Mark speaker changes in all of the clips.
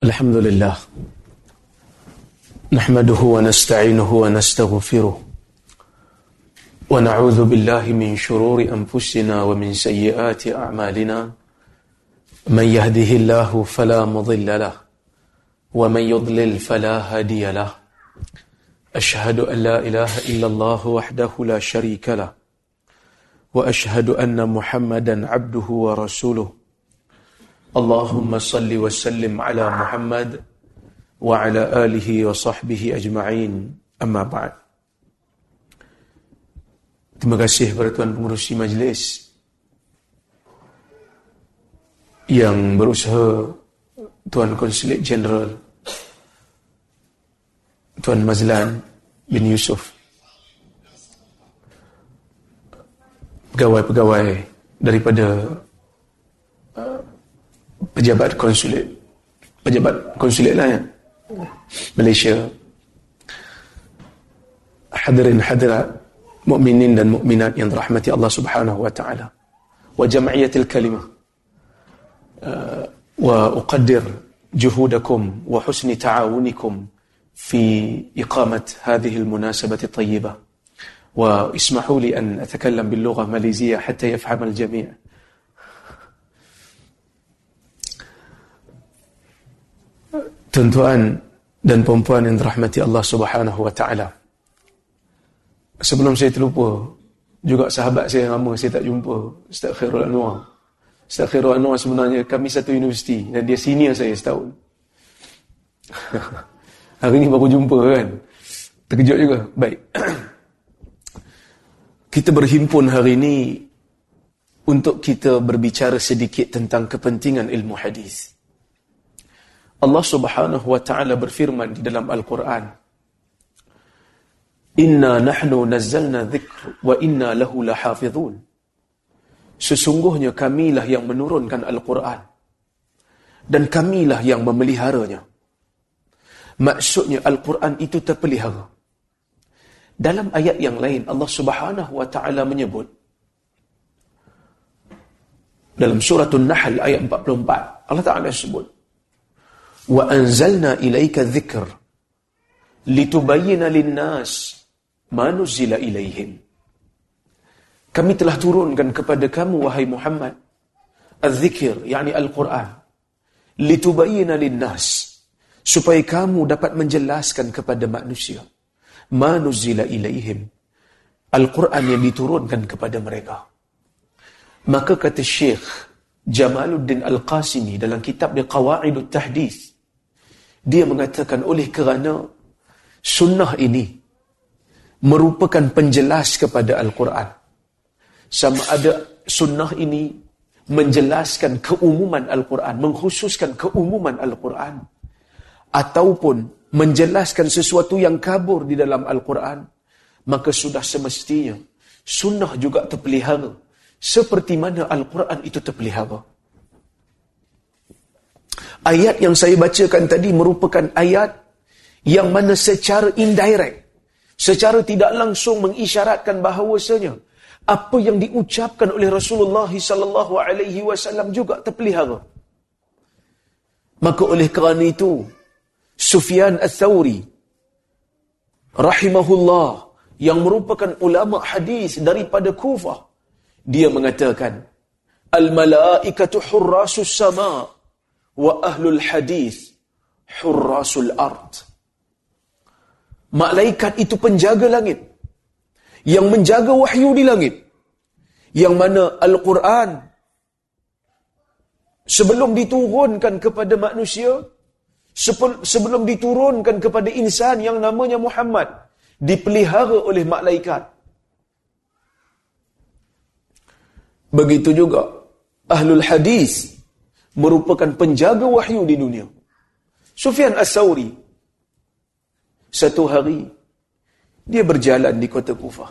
Speaker 1: الحمد لله نحمده ونستعينه ونستغفره ونعوذ بالله من شرور أنفسنا ومن سيئات أعمالنا من يهده الله فلا مضل له ومن يضلل فلا هادي له أشهد أن لا إله إلا الله وحده لا شريك له وأشهد أن محمدا عبده ورسوله اللهم صل وسلم على محمد وعلى آله وصحبه أجمعين أما بعد. Terima kasih kepada Tuan Pengerusi Majlis yang berusaha, Tuan Konsulat Jeneral Tuan Mazlan bin Yusuf, pegawai-pegawai daripada pejabat konsulat lah ya, Malaysia, hadirin hadirat, mukminin dan mukminat yang dirahmati Allah Subhanahu wa taala, wa jam'iyatil kalimah, wa uqaddir juhudakum wa husni ta'awunikum fi iqamat hadhihi al-munasabah at-tayyibah, wa ismahu li an atakallam bil lugha maliziyah hatta yafham al-jami'. Tuan-tuan dan puan-puan yang dirahmati Allah Subhanahu wa taala, sebelum saya terlupa, juga sahabat saya yang lama saya tak jumpa, Ustaz Khairul Anwar. Ustaz Khairul Anwar sebenarnya kami satu universiti dan dia senior saya setahun. Hari ni baru jumpa kan. Terkejut juga. Baik. Kita berhimpun hari ini untuk kita berbicara sedikit tentang kepentingan ilmu hadis. Allah Subhanahu wa taala berfirman di dalam Al-Quran, Inna nahnu nazzalna dzikr wa inna lahu lahafizun. Sesungguhnya kamilah yang menurunkan Al-Quran dan kamilah yang memeliharanya. Maksudnya Al-Quran itu terpelihara. Dalam ayat yang lain Allah Subhanahu wa taala menyebut dalam surah An-Nahl ayat 44, Allah Taala sebut, wa anzalna ilaika dzikr litubayyana lin-nas ma nuzila ilaihim. Kami telah turunkan kepada kamu wahai Muhammad az-zikr, yakni Al-Quran, litubayyana lin-nas, supaya kamu dapat menjelaskan kepada manusia ma nuzila ilaihim, Al-Quran yang diturunkan kepada mereka. Maka kata Syekh Jamaluddin Al-Qasimi dalam kitab dia Qawaidut Tahdits, dia mengatakan oleh kerana sunnah ini merupakan penjelas kepada Al-Quran, sama ada sunnah ini menjelaskan keumuman Al-Quran, mengkhususkan keumuman Al-Quran, ataupun menjelaskan sesuatu yang kabur di dalam Al-Quran, maka sudah semestinya sunnah juga terpelihara seperti mana Al-Quran itu terpelihara. Ayat yang saya bacakan tadi merupakan ayat yang mana secara indirect, secara tidak langsung mengisyaratkan bahawasanya apa yang diucapkan oleh Rasulullah sallallahu alaihi wasallam juga terpelihara. Maka oleh kerana itu Sufyan Ats-Tsauri rahimahullah, yang merupakan ulama hadis daripada Kufah, dia mengatakan al-malaikatu hurrasus sama wa ahlul hadis hurrasul ard. Malaikat itu penjaga langit, yang menjaga wahyu di langit, yang mana Al-Quran sebelum diturunkan kepada manusia, sebelum diturunkan kepada insan yang namanya Muhammad, dipelihara oleh malaikat. Begitu juga ahlul hadis merupakan penjaga wahyu di dunia. Sufyan Ats-Tsauri satu hari dia berjalan di kota Kufah.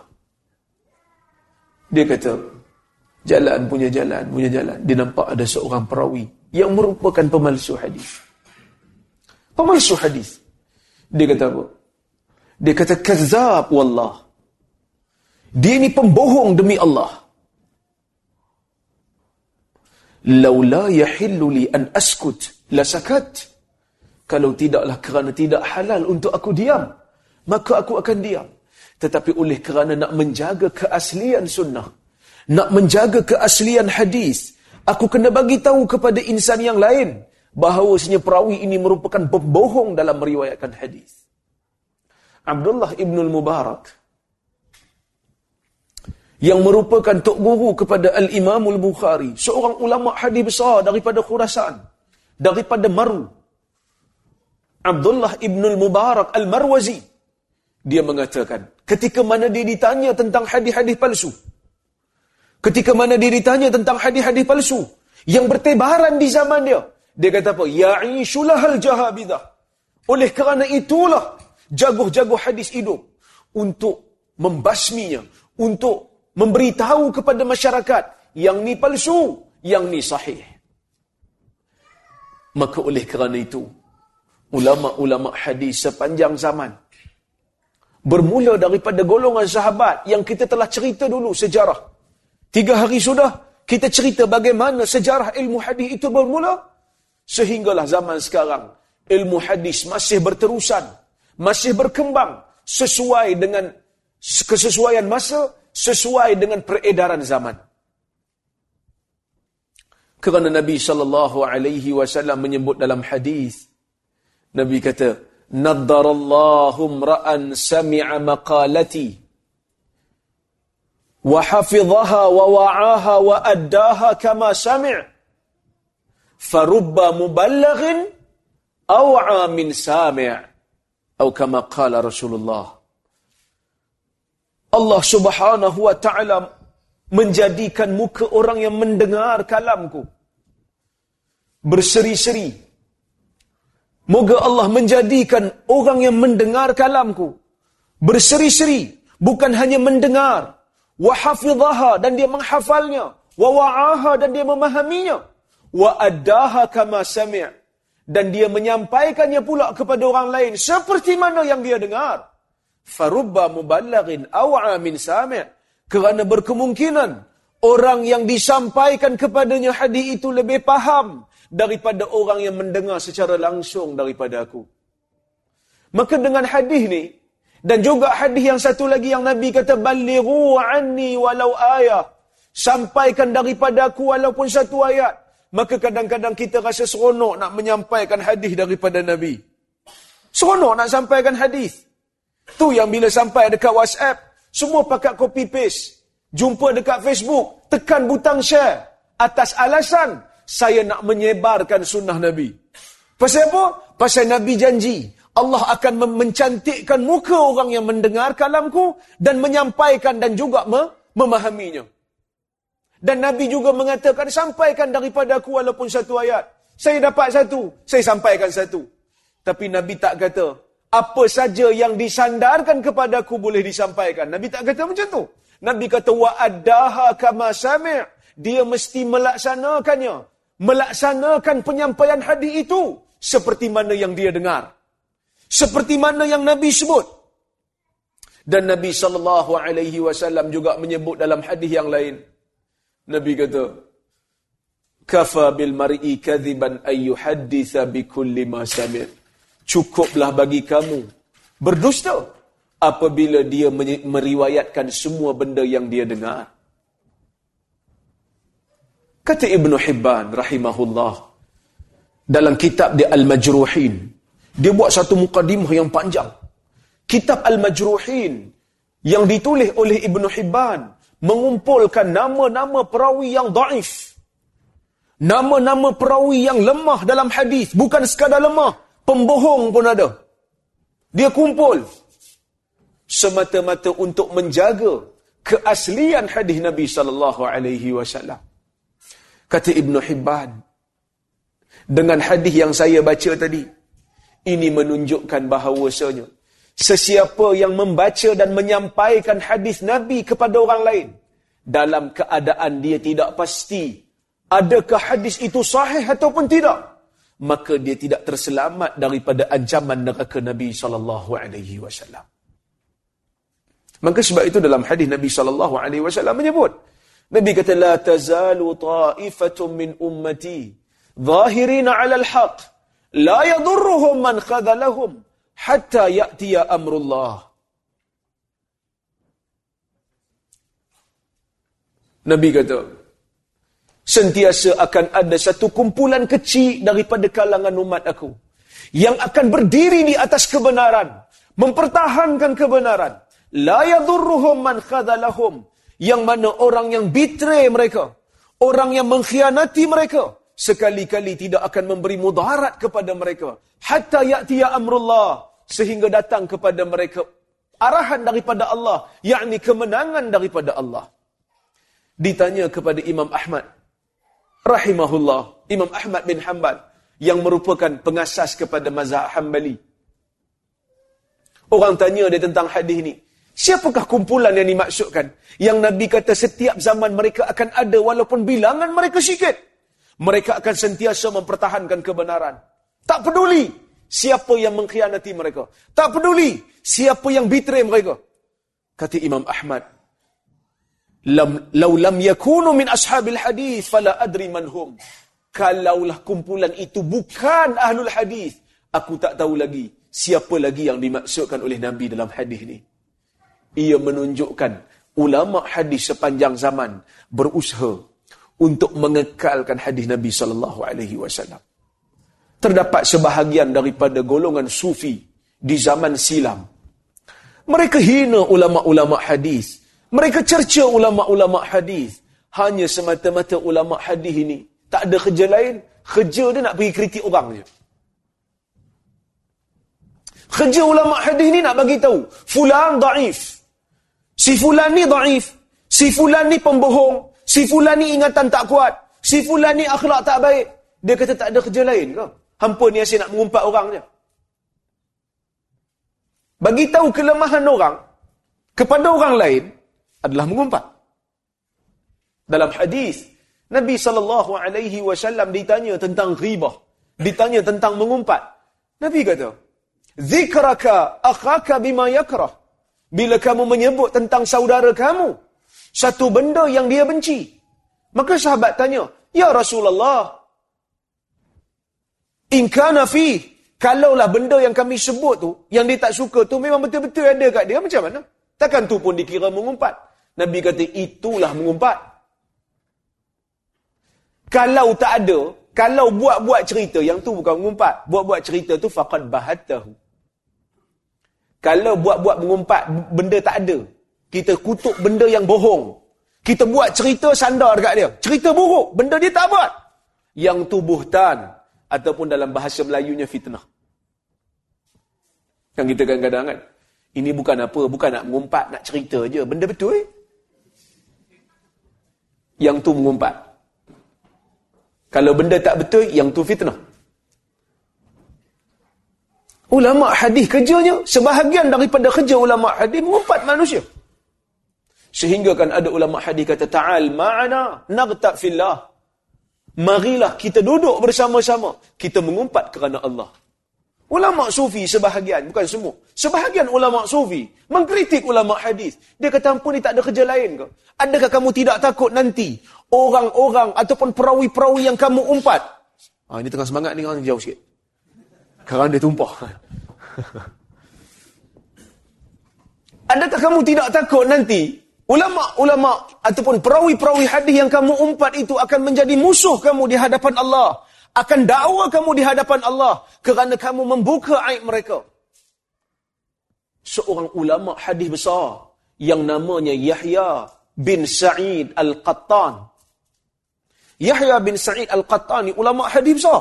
Speaker 1: Dia kata, jalan punya jalan, dia nampak ada seorang perawi yang merupakan pemalsu hadis. Pemalsu hadis. Dia kata apa? Dia kata, kazzab wallah. Dia ni pembohong demi Allah. Laula yahillu li an askut la sakat. Kalau tidaklah kerana tidak halal untuk aku diam, maka aku akan diam. Tetapi oleh kerana nak menjaga keaslian sunnah, nak menjaga keaslian hadis, aku kena bagi tahu kepada insan yang lain bahawasanya perawi ini merupakan pembohong dalam meriwayatkan hadis. Abdullah ibn al-Mubarak, yang merupakan tok guru kepada Al-Imam al-Bukhari, seorang ulama hadis besar daripada Khurasan, daripada Maru. Abdullah ibn al-Mubarak al-Marwazi, dia mengatakan, ketika mana dia ditanya tentang hadis-hadis palsu, ketika mana dia ditanya tentang hadis-hadis palsu yang bertebaran di zaman dia, dia kata apa? Ya'ishulahal jahabidah. Oleh kerana itulah jaguh-jaguh hadis hidup untuk membasminya, untuk memberitahu kepada masyarakat yang ni palsu, yang ni sahih. Maka oleh kerana itu, ulama-ulama hadis sepanjang zaman, bermula daripada golongan sahabat yang kita telah cerita dulu sejarah. 3 hari sudah kita cerita bagaimana sejarah ilmu hadis itu bermula, sehinggalah zaman sekarang ilmu hadis masih berterusan, masih berkembang sesuai dengan kesesuaian masa, sesuai dengan peredaran zaman. Kerana Nabi SAW menyebut dalam hadis, Nabi kata, naddarallahu imra'an sami'a maqalati wa hafidhaha wa wa'aha wa addaha kama sami' farubba muballighin aw'a min sami' atau kama qala Rasulullah. Allah Subhanahu wa ta'ala menjadikan muka orang yang mendengar kalamku berseri-seri. Moga Allah menjadikan orang yang mendengar kalamku berseri-seri, bukan hanya mendengar, wa hafidhaha, dan dia menghafalnya, wa wa'aha, dan dia memahaminya, wa addaha kama sami', dan dia menyampaikannya pula kepada orang lain seperti mana yang dia dengar. Farubba muballighin aw'a min sami', kerana berkemungkinan orang yang disampaikan kepadanya hadis itu lebih faham daripada orang yang mendengar secara langsung daripada aku. Maka dengan hadis ni, dan juga hadis yang satu lagi yang Nabi kata, balighu anni walau ayah, sampaikan daripada aku walaupun satu ayat. Maka kadang-kadang kita rasa seronok nak menyampaikan hadis daripada Nabi. Seronok nak sampaikan hadis. Tu yang bila sampai dekat WhatsApp, semua pakai copy paste. Jumpa dekat Facebook, tekan butang share. Atas alasan, saya nak menyebarkan sunnah Nabi. Pasal apa? Pasal Nabi janji, Allah akan mencantikkan muka orang yang mendengar kalamku dan menyampaikan dan juga memahaminya. Dan Nabi juga mengatakan, sampaikan daripada aku walaupun satu ayat. Saya dapat satu, saya sampaikan satu. Tapi Nabi tak kata, apa saja yang disandarkan kepada aku boleh disampaikan. Nabi tak kata macam tu. Nabi kata, wa addaha kama sami'. Dia mesti melaksanakannya. Melaksanakan penyampaian hadis itu seperti mana yang dia dengar. Seperti mana yang Nabi sebut. Dan Nabi SAW juga menyebut dalam hadis yang lain. Nabi kata, kafa bil mar'i kadhiban ay yuhadditha bi kulli ma sami'. Cukuplah bagi kamu berdusta apabila dia meriwayatkan semua benda yang dia dengar. Kata Ibn Hibban rahimahullah dalam kitab dia Al-Majruhin, dia buat satu mukadimah yang panjang. Kitab Al-Majruhin yang ditulis oleh Ibn Hibban mengumpulkan nama-nama perawi yang dhaif, nama-nama perawi yang lemah dalam hadis, bukan sekadar lemah, pembohong pun ada. Dia kumpul semata-mata untuk menjaga keaslian hadis Nabi SAW. Kata Ibn Hibban, dengan hadis yang saya baca tadi, ini menunjukkan bahawasanya sesiapa yang membaca dan menyampaikan hadis Nabi kepada orang lain dalam keadaan dia tidak pasti adakah hadis itu sahih ataupun tidak, maka dia tidak terselamat daripada ancaman neraka Nabi SAW. Maka sebab itu dalam hadis Nabi SAW menyebut, Nabi kata, la tazalu ta'ifatun min ummati zahirina 'ala al-haq la yadurruhum man khadhalahum hatta ya'tiya amrullah. Nabi kata, sentiasa akan ada satu kumpulan kecil daripada kalangan umat aku yang akan berdiri di atas kebenaran, mempertahankan kebenaran. La yadurruhum man khadhalahum, yang mana orang yang betray mereka, orang yang mengkhianati mereka, sekali-kali tidak akan memberi mudarat kepada mereka. Hatta ya'tiya amrullah, sehingga datang kepada mereka arahan daripada Allah, yakni kemenangan daripada Allah. Ditanya kepada Imam Ahmad rahimahullah, Imam Ahmad bin Hanbal yang merupakan pengasas kepada mazhab Hanbali. Orang tanya dia tentang hadis ni, siapakah kumpulan yang dimaksudkan? Yang Nabi kata setiap zaman mereka akan ada walaupun bilangan mereka sikit. Mereka akan sentiasa mempertahankan kebenaran. Tak peduli siapa yang mengkhianati mereka. Tak peduli siapa yang betray mereka. Kata Imam Ahmad, Lau lam yakunu min ashabil hadis fala adri man hum. Kalaulah kumpulan itu bukan ahlul hadis, aku tak tahu lagi siapa lagi yang dimaksudkan oleh Nabi dalam hadis ni. Ia menunjukkan ulama hadis sepanjang zaman berusaha untuk mengekalkan hadis Nabi SAW. Terdapat sebahagian daripada golongan sufi di zaman silam. Mereka hina ulama-ulama hadis. Mereka cerca ulama-ulama hadis. Hanya semata-mata ulama hadis ini tak ada kerja lain. Kerja dia nak pergi kritik orang je. Kerja ulama hadis ni nak bagi tahu fulan dhaif. Si fulan ni dhaif. Si fulan ni pembohong. Si fulan ni ingatan tak kuat. Si fulan ni akhlak tak baik. Dia kata tak ada kerja lain ke? Hampa ni asyik nak mengumpat orang je. Bagi tahu kelemahan orang kepada orang lain adalah mengumpat. Dalam hadis Nabi SAW ditanya tentang ghibah, ditanya tentang mengumpat. Nabi kata, "Zikraka akhaka bima yakrah." Bila kamu menyebut tentang saudara kamu satu benda yang dia benci, maka sahabat tanya, "Ya Rasulullah, in kana fi, kalaulah benda yang kami sebut tu, yang dia tak suka tu memang betul-betul ada kat dia, macam mana? Takkan tu pun dikira mengumpat?" Nabi kata, itulah mengumpat. Kalau tak ada, kalau buat-buat cerita, yang tu bukan mengumpat. Buat-buat cerita tu faqad bahattahu. Kalau buat-buat mengumpat, benda tak ada. Kita kutuk benda yang bohong. Kita buat cerita sandar dekat dia. Cerita buruk, benda dia tak buat. Yang tu buhtan. Ataupun dalam bahasa Melayunya fitnah. Kan kita kadang-kadang kan, ini bukan apa, bukan nak mengumpat, nak cerita je. Benda betul yang tu mengumpat. Kalau benda tak betul, yang tu fitnah. Ulama hadis kerjanya, sebahagian daripada kerja ulama hadis mengumpat manusia. Sehingga kan ada ulama hadis kata, "Ta'al ma'ana naghta fillah." Marilah kita duduk bersama-sama, kita mengumpat kerana Allah. Ulama sufi sebahagian, bukan semua, sebahagian ulama sufi mengkritik ulama hadis. Dia kata, ampun, ni tak ada kerja lain ke? Adakah kamu tidak takut nanti orang-orang ataupun perawi-perawi yang kamu umpat? Ini tengah semangat ni, orang jauh sikit. Kerana dia tumpah. Adakah kamu tidak takut nanti ulama-ulama ataupun perawi-perawi hadis yang kamu umpat itu akan menjadi musuh kamu di hadapan Allah? Akan dakwa kamu di hadapan Allah kerana kamu membuka aib mereka. Seorang ulama hadis besar yang namanya Yahya bin Sa'id Al-Qattan. Yahya bin Sa'id Al-Qattan ni ulama hadis besar.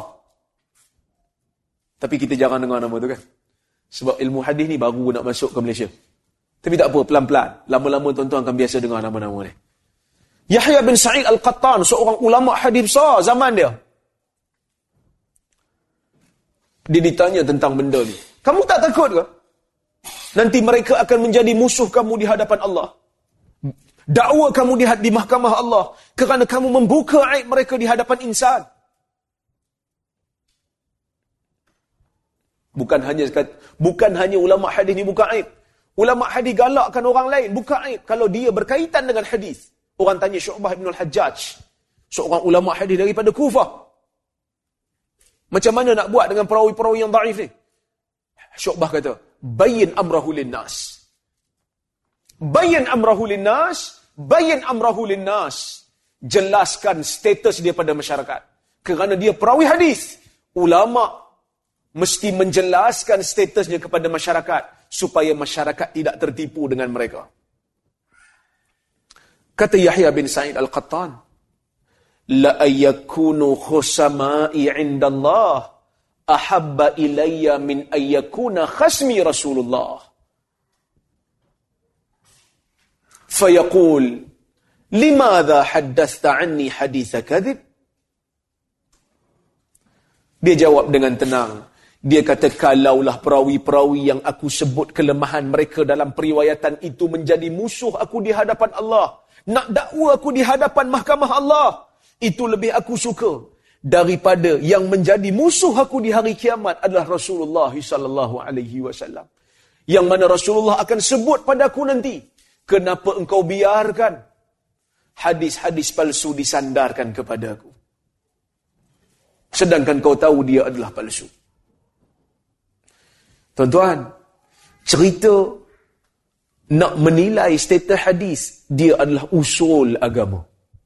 Speaker 1: Tapi kita jangan dengar nama tu kan. Sebab ilmu hadis ni baru nak masuk ke Malaysia. Tapi tak apa, pelan-pelan. Lama-lama tuan-tuan akan biasa dengar nama-nama ni. Yahya bin Sa'id Al-Qattan, seorang ulama hadis besar zaman dia. Dia ditanya tentang benda ni. Kamu tak takut ke? Nanti mereka akan menjadi musuh kamu di hadapan Allah. Dakwa kamu di mahkamah Allah. Kerana kamu membuka aib mereka di hadapan insan. Bukan hanya ulama hadis ni buka aib. Ulama hadis galakkan orang lain buka aib kalau dia berkaitan dengan hadis. Orang tanya Syu'bah bin Al-Hajjaj, seorang ulama hadis daripada Kufah. Macam mana nak buat dengan perawi-perawi yang dhaif ni? Syu'bah kata, bayyin amrahu linnas. Bayyin amrahu linnas, bayyin amrahu linnas. Jelaskan status dia pada masyarakat. Kerana dia perawi hadis, ulama mesti menjelaskan statusnya kepada masyarakat supaya masyarakat tidak tertipu dengan mereka. Kata Yahya bin Sa'id Al-Qattan, la ayyakunu khusama'i 'inda Allah ahabba ilayya min ayyakuna khasmi Rasulullah. Fayaqul, limadha haddathta 'anni haditha kadhib? Dia jawab dengan tenang. Dia kata, kalaulah perawi-perawi yang aku sebut kelemahan mereka dalam periwayatan itu menjadi musuh aku di hadapan Allah, nak dakwa aku di hadapan mahkamah Allah, itu lebih aku suka daripada yang menjadi musuh aku di hari kiamat adalah Rasulullah sallallahu alaihi wasallam. Yang mana Rasulullah akan sebut padaku nanti, kenapa engkau biarkan hadis-hadis palsu disandarkan kepada aku, sedangkan kau tahu dia adalah palsu. Tuan-tuan, cerita nak menilai status hadis, dia adalah usul agama.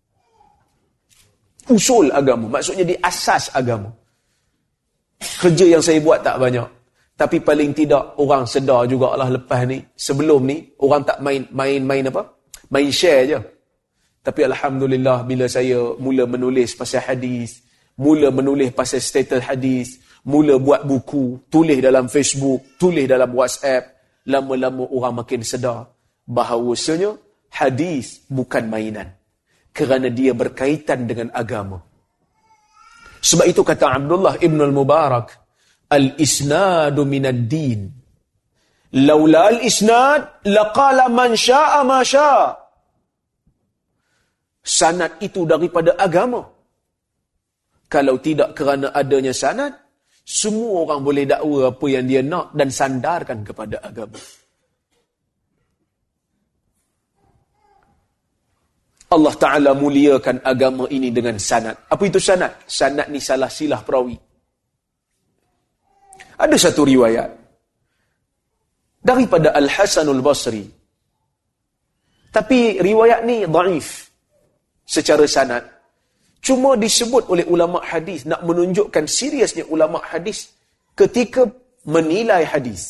Speaker 1: Usul agama, maksudnya di asas agama. Kerja yang saya buat tak banyak, tapi paling tidak orang sedar jugalah lepas ni. Sebelum ni, orang tak main apa? Main share je. Tapi Alhamdulillah, bila saya mula menulis pasal hadis, mula menulis pasal status hadis, mula buat buku, tulis dalam Facebook, tulis dalam WhatsApp, lama-lama orang makin sedar bahawasanya hadis bukan mainan, kerana dia berkaitan dengan agama. Sebab itu kata Abdullah ibn al-Mubarak, al-isnadu minad din. Laula al-isnad laqala man syaa ma syaa. Sanad itu daripada agama. Kalau tidak kerana adanya sanad, semua orang boleh dakwa apa yang dia nak dan sandarkan kepada agama. Allah Ta'ala muliakan agama ini dengan sanad. Apa itu sanad? Sanad ni salah silah perawi. Ada satu riwayat daripada Al-Hasanul Basri. Tapi riwayat ni dhaif secara sanad. Cuma disebut oleh ulama hadis nak menunjukkan seriusnya ulama hadis ketika menilai hadis.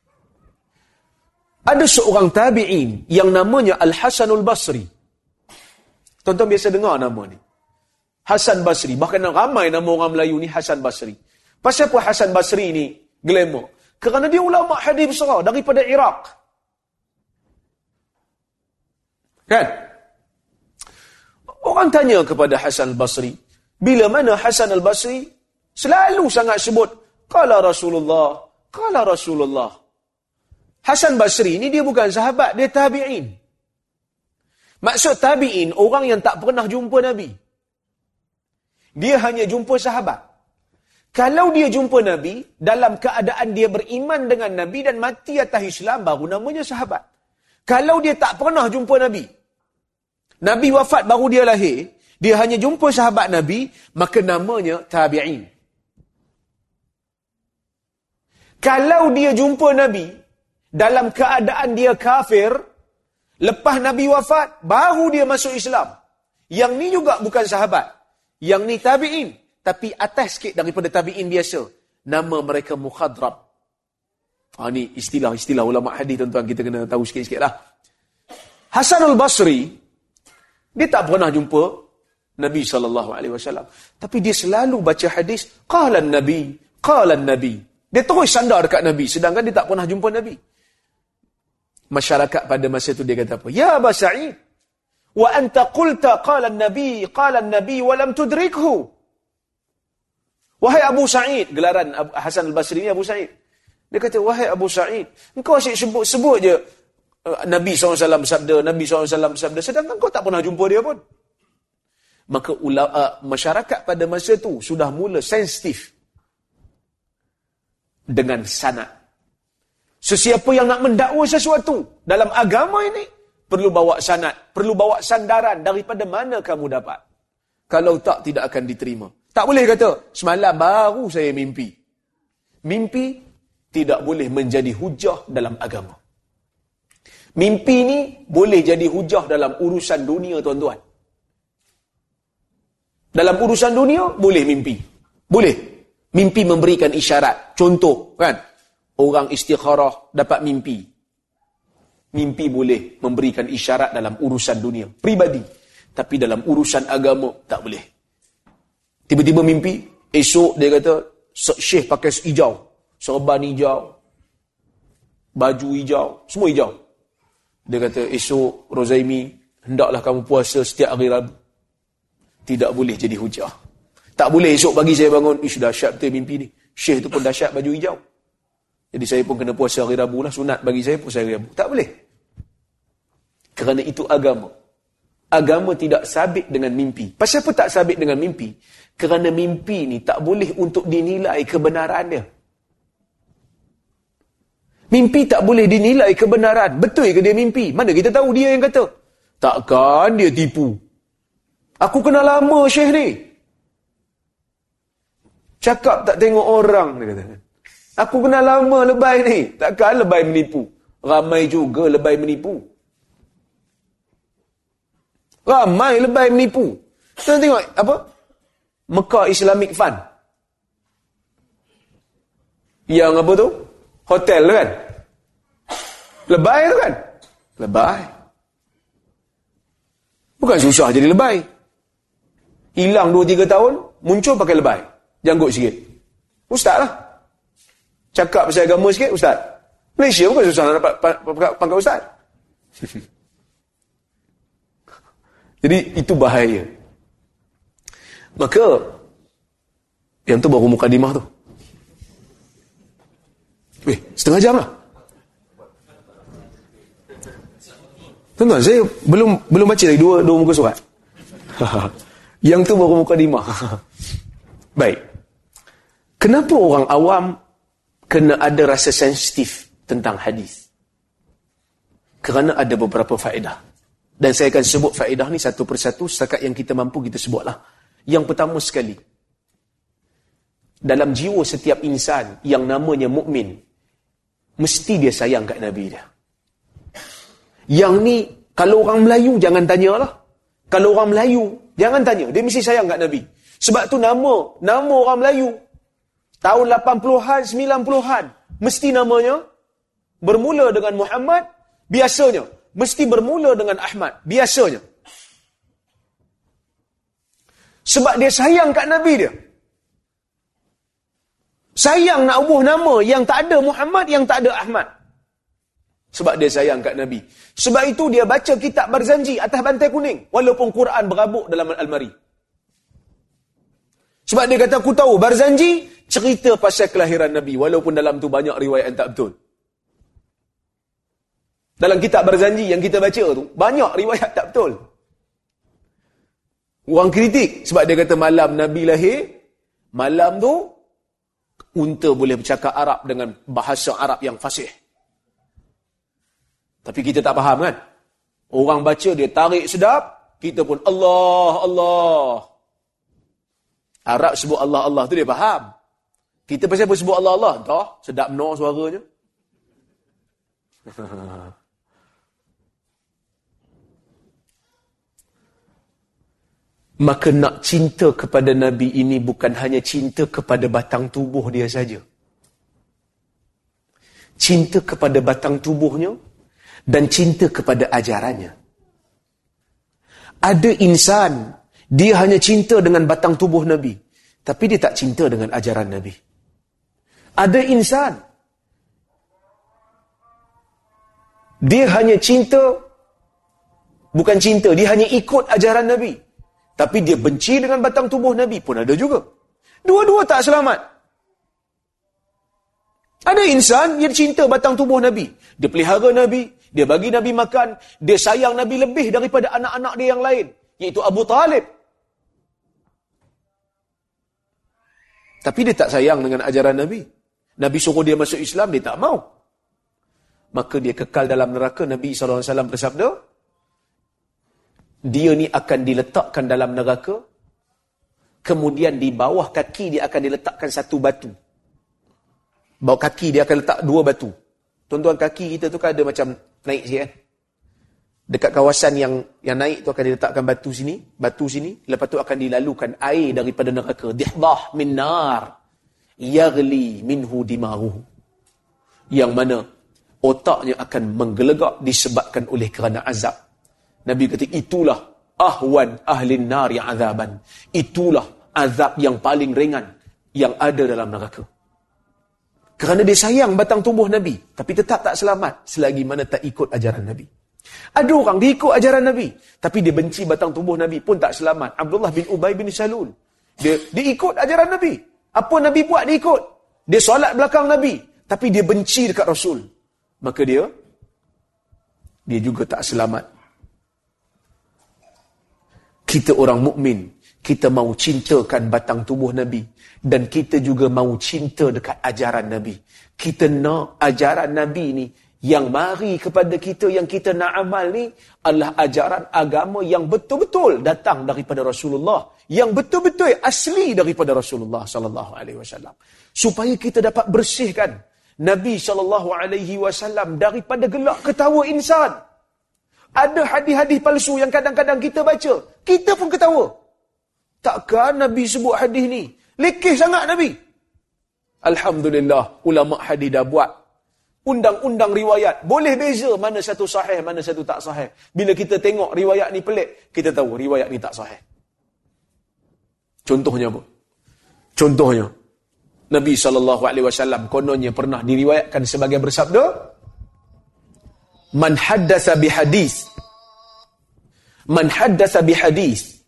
Speaker 1: Ada seorang tabi'in yang namanya Al-Hasanul Basri. Tuan-tuan biasa dengar nama ni. Hasan Basri. Bahkan ramai nama orang Melayu ni Hasan Basri. Pasal apa Hasan Basri ni glamour? Kerana dia ulama hadis besar daripada Iraq. Kan? Orang tanya kepada Hasan al-Basri, bila mana Hasan al-Basri selalu sangat sebut, Qala Rasulullah, Qala Rasulullah. Hasan Basri ni dia bukan sahabat, dia tabi'in. Maksud tabi'in, orang yang tak pernah jumpa Nabi. Dia hanya jumpa sahabat. Kalau dia jumpa Nabi, dalam keadaan dia beriman dengan Nabi dan mati atas Islam, baru namanya sahabat. Kalau dia tak pernah jumpa Nabi, Nabi wafat baru dia lahir, dia hanya jumpa sahabat Nabi, maka namanya tabi'in. Kalau dia jumpa Nabi dalam keadaan dia kafir, lepas Nabi wafat, baru dia masuk Islam. Yang ni juga bukan sahabat. Yang ni tabi'in. Tapi atas sikit daripada tabi'in biasa. Nama mereka mukhadrab. Ni istilah-istilah ulama hadis, tuan-tuan, kita kena tahu sikit-sikit lah. Hasanul Basri, dia tak pernah jumpa Nabi SAW. Tapi dia selalu baca hadis, Qala Nabi, Qala Nabi. Dia terus sandar dekat Nabi, sedangkan dia tak pernah jumpa Nabi. Masyarakat pada masa itu dia kata apa? Ya Aba Sa'id, wa anta qulta Qala Nabi, wa lam tudrikhu. Wahai Abu Sa'id, gelaran Hasan al-Basri ni Abu Sa'id. Dia kata, wahai Abu Sa'id, engkau asyik sebut je Nabi SAW bersabda, Nabi SAW bersabda, sedangkan kau tak pernah jumpa dia pun. Maka masyarakat pada masa itu sudah mula sensitif dengan sanad. Sesiapa yang nak mendakwa sesuatu dalam agama ini, perlu bawa sanad, perlu bawa sandaran daripada mana kamu dapat. Kalau tak, tidak akan diterima. Tak boleh kata, semalam baru saya mimpi. Mimpi tidak boleh menjadi hujah dalam agama. Mimpi ni boleh jadi hujah dalam urusan dunia, tuan-tuan. Dalam urusan dunia, boleh mimpi. Boleh. Mimpi memberikan isyarat. Contoh, kan? Orang istikharah dapat mimpi. Mimpi boleh memberikan isyarat dalam urusan dunia. Pribadi. Tapi dalam urusan agama, tak boleh. Tiba-tiba mimpi, esok dia kata, Syekh pakai hijau. Serban hijau. Baju hijau. Semua hijau. Dia kata, esok Rozaimi, hendaklah kamu puasa setiap hari Rabu. Tidak boleh jadi hujah. Tak boleh esok pagi saya bangun, dahsyat betul mimpi ni. Syekh tu pun dahsyat baju hijau. Jadi saya pun kena puasa hari Rabu lah. Sunat bagi saya puasa hari Rabu. Tak boleh. Kerana itu agama. Agama tidak sabit dengan mimpi. Pasal apa tak sabit dengan mimpi? Kerana mimpi ni tak boleh untuk dinilai kebenaran dia. Mimpi tak boleh dinilai kebenaran. Betul ke dia mimpi? Mana kita tahu dia yang kata? Takkan dia tipu. Aku kenal lama Syekh ni. Cakap tak tengok orang, dia kata. Aku kenal lama lebay ni. Takkan lebay menipu. Ramai juga lebay menipu. Ramai lebay menipu. Kita tengok, apa? Mekah Islamic Fund. Yang apa tu? Hotel tu kan? Lebay tu kan? Lebay. Bukan susah jadi lebay. Hilang 2-3 tahun, muncul pakai lebay. Janggut sikit. Ustaz lah. Cakap pasal agama sikit, ustaz. Malaysia bukan susah nak dapat pangkat ustaz. Jadi, itu bahaya. Maka, yang tu baru mukadimah tu. Setengah jam lah. Tuan-tuan, saya belum baca lagi dua muka surat. Yang tu baru mukadimah. Baik. Kenapa orang awam kena ada rasa sensitif tentang hadis? Kerana ada beberapa faedah. Dan saya akan sebut faedah ni satu persatu setakat yang kita mampu kita sebutlah. Yang pertama sekali, dalam jiwa setiap insan yang namanya mukmin, mesti dia sayang kat Nabi dia. Yang ni, kalau orang Melayu jangan tanyalah. Kalau orang Melayu, jangan tanya. Dia mesti sayang kat Nabi. Sebab tu nama orang Melayu, tahun 80-an, 90-an, mesti namanya bermula dengan Muhammad, biasanya. Mesti bermula dengan Ahmad, biasanya. Sebab dia sayang kat Nabi dia. Sayang nak ubah nama yang tak ada Muhammad, yang tak ada Ahmad. Sebab dia sayang kat Nabi. Sebab itu dia baca kitab Barzanji atas bantai kuning, walaupun Quran berabuk dalam almari. Sebab dia kata, aku tahu Barzanji cerita pasal kelahiran Nabi, walaupun dalam tu banyak riwayat yang tak betul. Dalam kitab Barzanji yang kita baca tu, banyak riwayat tak betul. Orang kritik, sebab dia kata malam Nabi lahir, malam tu, unta boleh bercakap Arab dengan bahasa Arab yang fasih. Tapi kita tak faham kan? Orang baca dia tarik sedap, kita pun Allah, Allah. Arab sebut Allah, Allah tu dia faham. Kita pasal apa sebut Allah, Allah? Entah, sedap no suaranya. Maka nak cinta kepada Nabi ini bukan hanya cinta kepada batang tubuh dia saja. Cinta kepada batang tubuhnya dan cinta kepada ajarannya. Ada insan, dia hanya cinta dengan batang tubuh Nabi, tapi dia tak cinta dengan ajaran Nabi. Ada insan, dia hanya cinta, bukan cinta, dia hanya ikut ajaran Nabi, tapi dia benci dengan batang tubuh Nabi pun ada juga. Dua-dua tak selamat. Ada insan yang cinta batang tubuh Nabi. Dia pelihara Nabi, dia bagi Nabi makan, dia sayang Nabi lebih daripada anak-anak dia yang lain, iaitu Abu Talib. Tapi dia tak sayang dengan ajaran Nabi. Nabi suruh dia masuk Islam, dia tak mau. Maka dia kekal dalam neraka. Nabi SAW bersabda, dia ni akan diletakkan dalam neraka Kemudian di bawah kaki dia akan diletakkan satu batu. Bawah kaki dia akan letak 2 batu. Tuan-tuan, kaki kita tu kan ada macam naik sikit kan. Dekat kawasan yang naik tu akan diletakkan batu sini. Lepas tu akan dilalukan air daripada neraka. Dihdah min nar yaghli minhu dimaruhu. Yang mana otaknya akan menggelegak disebabkan oleh kerana azab. Nabi kata, itulah ahwan ahlin nari azaban. Itulah azab yang paling ringan yang ada dalam neraka. Kerana dia sayang batang tubuh Nabi, tapi tetap tak selamat selagi mana tak ikut ajaran Nabi. Ada orang dia ikut ajaran Nabi, tapi dia benci batang tubuh Nabi pun tak selamat. Abdullah bin Ubay bin Salul. Dia ikut ajaran Nabi. Apa Nabi buat dia ikut. Dia solat belakang Nabi, tapi dia benci dekat Rasul. Maka dia juga tak selamat. Kita orang mukmin, kita mau cintakan batang tubuh Nabi dan kita juga mau cinta dekat ajaran Nabi. Kita nak ajaran Nabi ni yang mari kepada kita, yang kita nak amal ni adalah ajaran agama yang betul-betul datang daripada Rasulullah, yang betul-betul asli daripada Rasulullah sallallahu alaihi wasallam. Supaya kita dapat bersihkan Nabi sallallahu alaihi wasallam daripada gelak ketawa insan. Ada hadis-hadis palsu yang kadang-kadang kita baca, kita pun ketawa. Takkan Nabi sebut hadis ni? Lekeh sangat Nabi. Alhamdulillah, ulama hadis dah buat undang-undang riwayat. Boleh beza mana satu sahih, mana satu tak sahih. Bila kita tengok riwayat ni pelik, kita tahu riwayat ni tak sahih. Contohnya apa? Contohnya, Nabi SAW kononnya pernah diriwayatkan sebagai bersabda, Man haddasa bihadis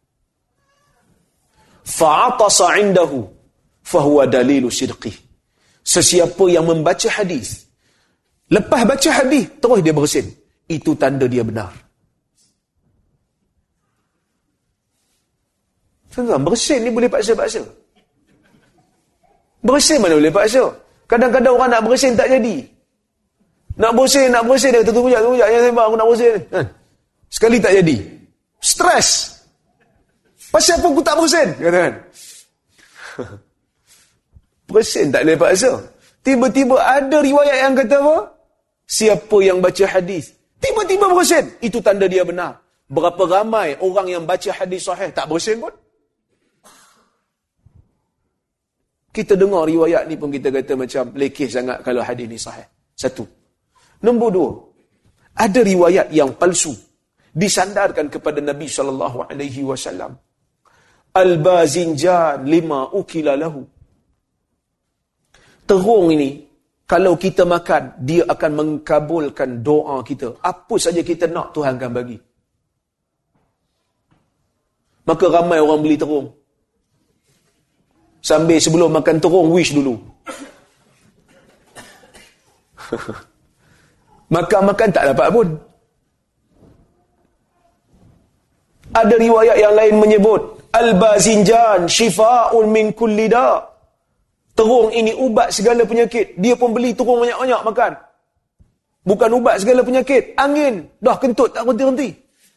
Speaker 1: fa'atasa indahu fahuwa dalilu sidqih. Sesiapa yang membaca hadis, lepas baca hadis terus dia bersin, itu tanda dia benar. Tuan-tuan, bersin ni boleh paksa-paksa. Bersin mana boleh paksa? Kadang-kadang orang nak bersin tak jadi. Nak bersin, dia kata tunggu jap, jangan sembang, aku nak bersin. Sekali tak jadi. Stres. Pasal apa aku tak bersin? Kata kan. Bersin tak boleh paksa. Tiba-tiba ada riwayat yang kata apa? Siapa yang baca hadis, tiba-tiba bersin, itu tanda dia benar. Berapa ramai orang yang baca hadis sahih tak bersin pun? Kita dengar riwayat ni pun kita kata macam lekeh sangat kalau hadis ni sahih. Satu. Nombor 2, ada riwayat yang palsu disandarkan kepada Nabi SAW. Al-bazinjan lima ukila lahu. Terung ini, kalau kita makan, dia akan mengkabulkan doa kita. Apa saja kita nak, Tuhan akan bagi. Maka ramai orang beli terung. Sambil sebelum makan terung, wish dulu. Makan-makan tak dapat pun. Ada riwayat yang lain menyebut Al-bazinjan shifa'un min kulli da'. Terung ini ubat segala penyakit. Dia pun beli terung banyak-banyak makan. Bukan ubat segala penyakit. Angin. Dah kentut tak berhenti-henti.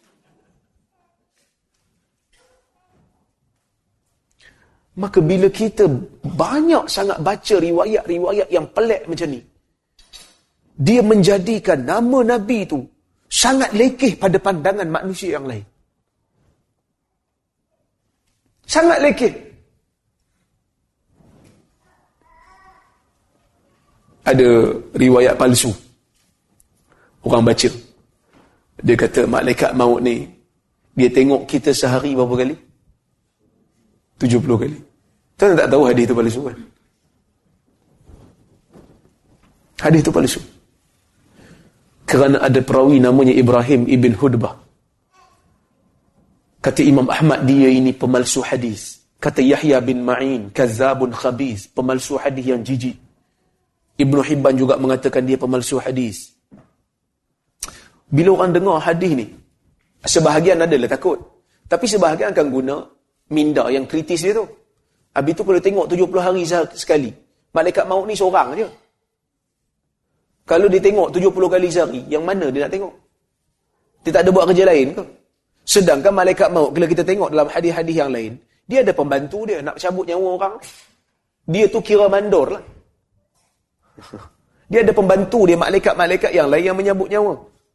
Speaker 1: Maka bila kita banyak sangat baca riwayat-riwayat yang pelik macam ni, dia menjadikan nama Nabi itu sangat lekeh pada pandangan manusia yang lain. Sangat lekeh. Ada riwayat palsu. Orang baca. Dia kata malaikat maut ni, dia tengok kita sehari berapa kali? 70 kali. Tuan tak tahu hadis itu palsu kan? Hadis itu palsu. Kerana ada perawi namanya Ibrahim ibn Hudbah. Kata Imam Ahmad, dia ini pemalsu hadis. Kata Yahya bin Ma'in, kazzabun khabis, pemalsu hadis yang jijik. Ibnu Hibban juga mengatakan dia pemalsu hadis. Bila orang dengar hadis ni, sebahagian adalah takut. Tapi sebahagian akan guna minda yang kritis dia tu. Habis tu kalau tengok 70 hari sekali, malaikat maut ni seorang je. Kalau dia tengok 70 kali sehari, yang mana dia nak tengok? Dia tak ada buat kerja lain ke? Sedangkan malaikat maut, kalau kita tengok dalam hadis-hadis yang lain, Dia ada pembantu dia nak cabut nyawa orang. Dia tu kira mandor lah. Dia ada pembantu dia, malaikat-malaikat yang lain yang menyabut nyawa.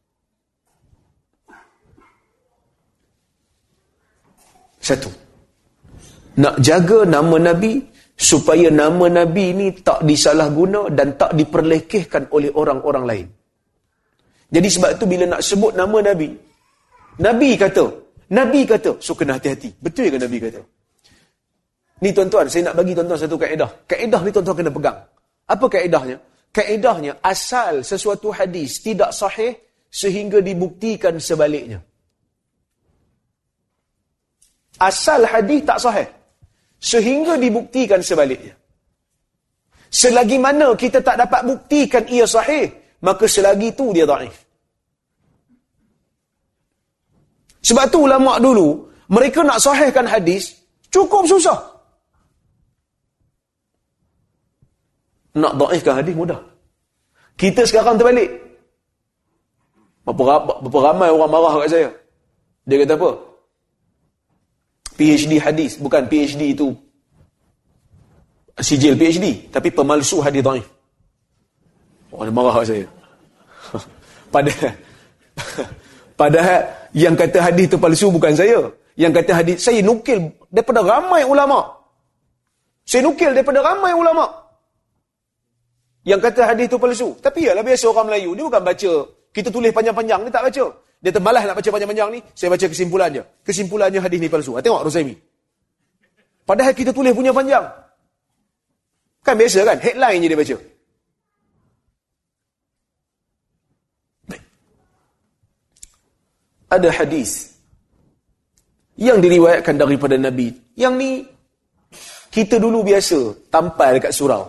Speaker 1: Satu, nak jaga nama Nabi supaya nama Nabi ni tak disalahguna dan tak diperlekehkan oleh orang-orang lain. Jadi sebab tu bila nak sebut nama Nabi, Nabi kata, so kena hati-hati. Betul ke Nabi kata? Ni tuan-tuan, saya nak bagi tuan-tuan satu kaedah. Kaedah ni tuan-tuan kena pegang. Apa kaedahnya? Kaedahnya, asal sesuatu hadis tidak sahih sehingga dibuktikan sebaliknya. Asal hadis tak sahih sehingga dibuktikan sebaliknya. Selagi mana kita tak dapat buktikan ia sahih, maka selagi itu dia dhaif. Sebab tu ulama dulu, mereka nak sahihkan hadis, cukup susah. Nak dhaifkan hadis mudah. Kita sekarang terbalik. Berapa ramai orang marah kat saya. Dia kata apa? PhD hadis, bukan PhD itu sijil PhD, tapi pemalsu hadis dhaif. Orang marah kat saya. Padahal yang kata hadis itu palsu bukan saya. Yang kata hadis, saya nukil daripada ramai ulama. Yang kata hadis itu palsu. Tapi yalah biasa orang Melayu, dia bukan baca. Kita tulis panjang-panjang, dia tak baca. Dia termalas nak baca panjang-panjang ni, saya baca kesimpulannya. Kesimpulannya hadis ni palsu. Tengok Ruzaimi. Padahal kita tulis punya panjang. Kan biasa kan? Headline je dia baca. Ada hadis yang diriwayatkan daripada Nabi. Yang ni, kita dulu biasa tampal dekat surau.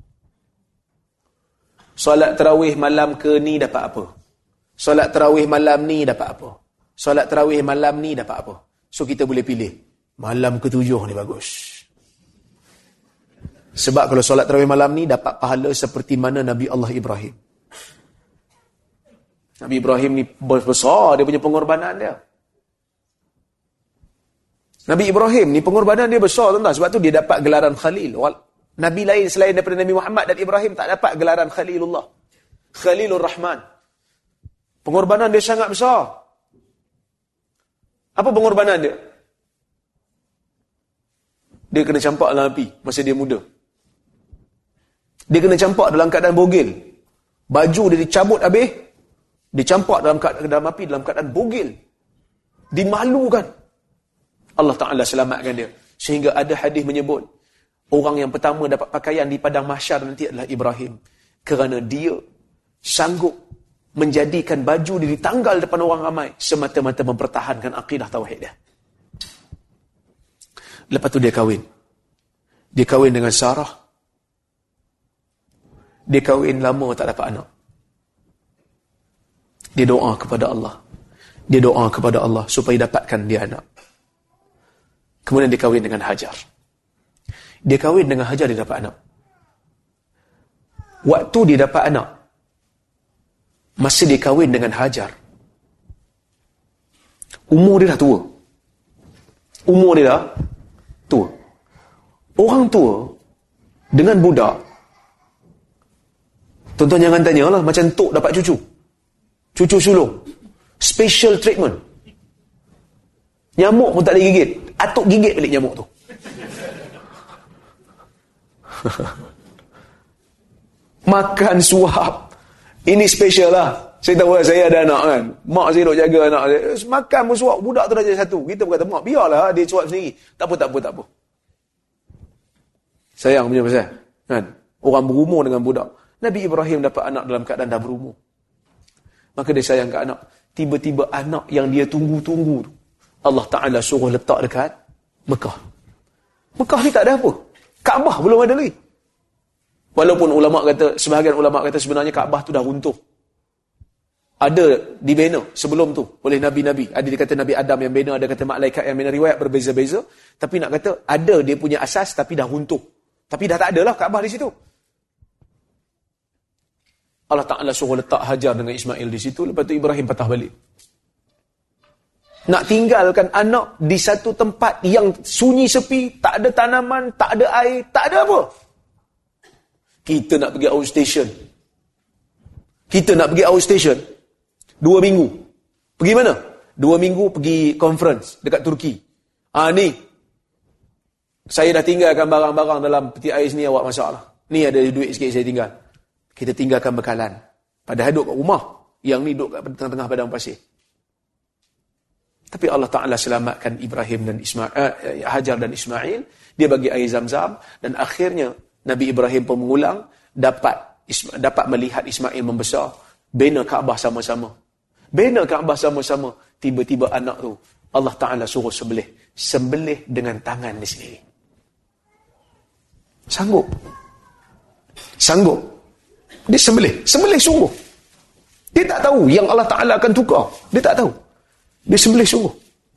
Speaker 1: Solat tarawih malam ke ni dapat apa? Solat tarawih malam ni dapat apa? Solat tarawih malam ni dapat apa? So kita boleh pilih. Malam ke-7 ni bagus. Sebab kalau solat tarawih malam ni dapat pahala seperti mana Nabi Allah Ibrahim. Nabi Ibrahim ni besar dia punya pengorbanan dia. Nabi Ibrahim ni pengorbanan dia besar tuan-tuan. Sebab tu dia dapat gelaran Khalil. Nabi lain selain daripada Nabi Muhammad dan Ibrahim tak dapat gelaran Khalilullah. Khalilur Rahman. Pengorbanan dia sangat besar. Apa pengorbanan dia? Dia kena campak dalam api masa dia muda. Dia kena campak dalam keadaan bogil. Baju dia dicabut habis, dicampak dalam api dalam keadaan bogil. Dimalukan. Allah Ta'ala selamatkan dia. Sehingga ada hadis menyebut, orang yang pertama dapat pakaian di padang mahsyar nanti adalah Ibrahim. Kerana dia sanggup menjadikan baju dia ditanggal depan orang ramai semata-mata mempertahankan akidah tauhid dia. Lepas tu dia kahwin. Dia kahwin dengan Sarah. Dia kahwin lama tak dapat anak. Dia doa kepada Allah. Dia doa kepada Allah supaya dapatkan dia anak. Kemudian dia kahwin dengan Hajar. Dia kahwin dengan Hajar, dia dapat anak. Waktu dia dapat anak, masa dia kahwin dengan Hajar, umur dia dah tua. Orang tua dengan budak, tuan-tuan jangan tanyalah macam tok dapat cucu. Cucu sulung. Special treatment. Nyamuk pun tak boleh gigit. Atuk gigit balik nyamuk tu. Makan suap. Ini special lah. Saya tahu saya ada anak kan. Mak saya duk jaga anak saya. Makan pun suap. Budak tu dah jadi satu. Kita pun kata, mak biarlah dia suap sendiri. Tak apa. Sayang punya pasal. Kan? Orang berumur dengan budak. Nabi Ibrahim dapat anak dalam keadaan dah berumur. Maka dia sayang ke anak. Tiba-tiba anak yang dia tunggu-tunggu tu, Allah Ta'ala suruh letak dekat Mekah. Mekah ni tak ada apa. Kaabah belum ada lagi. Walaupun sebahagian ulama kata sebenarnya Kaabah tu dah runtuh. Ada dibina sebelum tu oleh Nabi-Nabi. Ada dia kata Nabi Adam yang bina, ada kata malaikat yang bina, riwayat berbeza-beza. Tapi nak kata ada dia punya asas tapi dah runtuh. Tapi dah tak ada lah Kaabah di situ. Allah Ta'ala suruh letak Hajar dengan Ismail di situ. Lepas tu Ibrahim patah balik. Nak tinggalkan anak di satu tempat yang sunyi sepi, tak ada tanaman, tak ada air, tak ada apa. Kita nak pergi outstation. Kita nak pergi outstation 2 minggu. Pergi mana? 2 minggu pergi conference dekat Turki. Ni saya dah tinggalkan barang-barang dalam peti ais ni, awak masak lah. Ni ada duit sikit saya tinggal. Kita tinggalkan bekalan. Padahal duduk kat rumah. Yang ni duduk kat tengah-tengah padang pasir. Tapi Allah Ta'ala selamatkan Ibrahim dan Hajar dan Ismail. Dia bagi air Zam-Zam. Dan akhirnya Nabi Ibrahim pun mengulang. Dapat melihat Ismail membesar. Bina Kaabah sama-sama. Bina Kaabah sama-sama. Tiba-tiba anak tu Allah Ta'ala suruh sembelih. Sembelih dengan tangan dia sendiri. Sanggup. Dia sembelih sungguh. Dia tak tahu yang Allah Ta'ala akan tukar. Dia tak tahu. Dia sembelih sungguh.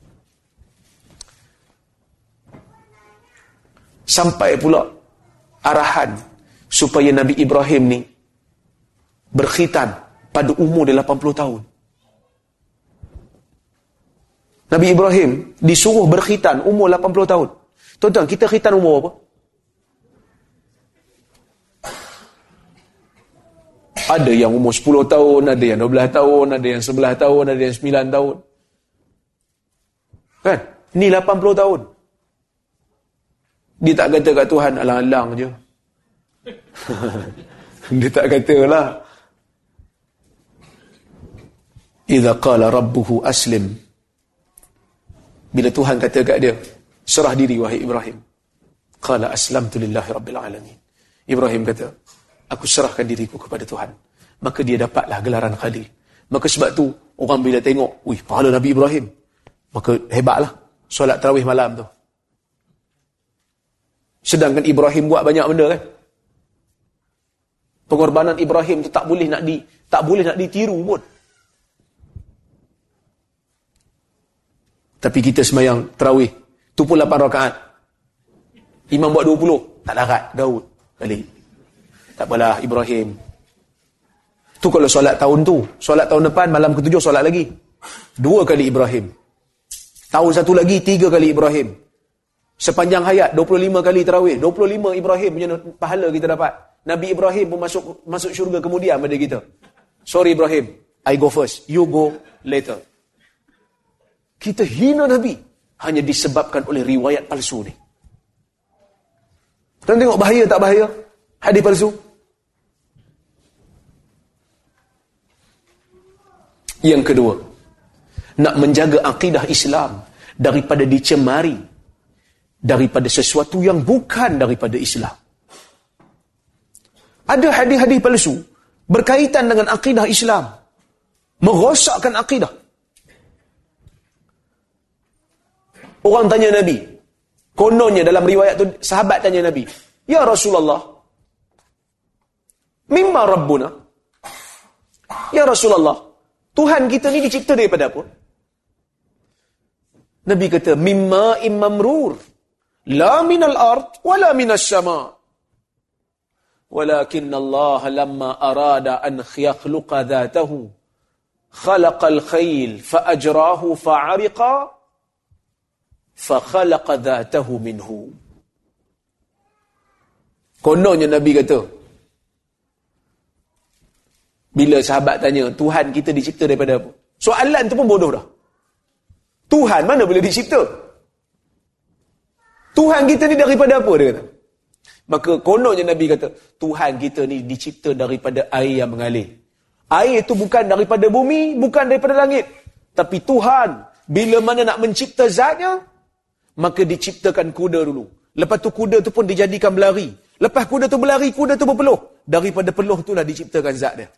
Speaker 1: Sampai pula arahan supaya Nabi Ibrahim ni berkhitan pada umur dia 80 tahun. Nabi Ibrahim disuruh berkhitan umur 80 tahun. Tuan-tuan, kita khitan umur apa? Ada yang umur 10 tahun, ada yang 12 tahun, ada yang 11 tahun, ada yang 9 tahun. Kan? Ni 80 tahun. Dia tak kata kat Tuhan, alang-alang je. Dia tak kata lah. Idza qala rabbuhu aslim. Bila Tuhan kata kat dia, serah diri wahai Ibrahim. Qala aslamtu lillahi rabbil alamin. Ibrahim kata, aku serahkan diriku kepada Tuhan. Maka dia dapatlah gelaran Khalil. Maka sebab tu, orang bila tengok, pahala Nabi Ibrahim. Maka hebatlah solat tarawih malam tu. Sedangkan Ibrahim buat banyak benda kan. Pengorbanan Ibrahim tu tak boleh nak ditiru pun. Tapi kita semayang tarawih, tu pun 8 rakaat. Imam buat 20, tak larat Daud kali. Tak apalah Ibrahim. Tu kalau solat tahun tu. Solat tahun depan, malam ke-7 solat lagi. 2 kali Ibrahim. Tahun satu lagi, 3 kali Ibrahim. Sepanjang hayat, 25 kali tarawih. 25 Ibrahim punya pahala kita dapat. Nabi Ibrahim pun masuk syurga kemudian pada kita. Sorry Ibrahim, I go first. You go later. Kita hina Nabi. Hanya disebabkan oleh riwayat palsu ni. Tuan tengok bahaya tak bahaya? Hadis palsu. Yang kedua, nak menjaga akidah Islam daripada dicemari daripada sesuatu yang bukan daripada Islam. Ada hadis-hadis palsu berkaitan dengan akidah Islam, merosakkan akidah. Orang tanya Nabi, kononnya dalam riwayat tu sahabat tanya Nabi, "Ya Rasulullah, mimma rabbuna?" Ya Rasulullah, Tuhan kita ni dicipta daripada apa? Nabi kata, "Mimma immamrur, la minal ard wala minas sama. Walakin Allah lamma arada an yakhluqa dhatahu, khalaqal khayl fa ajrahu fa 'ariqa fa khalaqa dhatahu minhu." Kononnya Nabi kata, bila sahabat tanya, Tuhan kita dicipta daripada apa? Soalan tu pun bodoh dah. Tuhan mana boleh dicipta? Tuhan kita ni daripada apa, dia kata. Maka kononnya Nabi kata, Tuhan kita ni dicipta daripada air yang mengalir. Air itu bukan daripada bumi, bukan daripada langit. Tapi Tuhan, bila mana nak mencipta zatnya, maka diciptakan kuda dulu. Lepas tu kuda tu pun dijadikan berlari. Lepas kuda tu berlari, kuda tu berpeluh. Daripada peluh itulah diciptakan zat dia.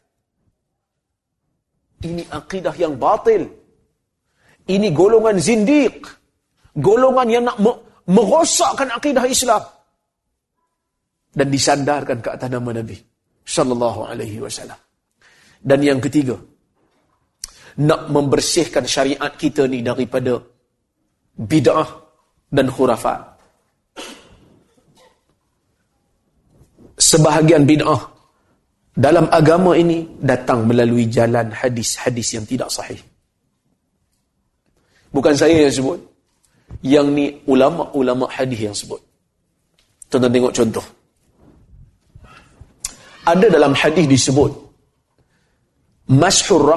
Speaker 1: Ini akidah yang batil. Ini golongan zindiq. Golongan yang nak merosakkan akidah Islam. Dan disandarkan ke atas nama Nabi sallallahu alaihi wasallam. Dan yang ketiga, nak membersihkan syariat kita ni daripada bid'ah dan khurafat. Sebahagian bid'ah dalam agama ini datang melalui jalan hadis-hadis yang tidak sahih. Bukan saya yang sebut. Yang ni ulama-ulama hadis yang sebut. Tuan-tuan tengok contoh. Ada dalam hadis disebut Mashhur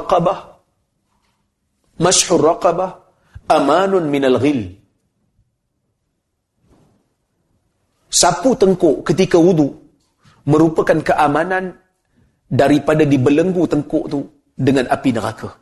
Speaker 1: raqabah amanun minal ghil. Sapu tengkuk ketika wudu merupakan keamanan daripada dibelenggu tengkuk tu dengan api neraka.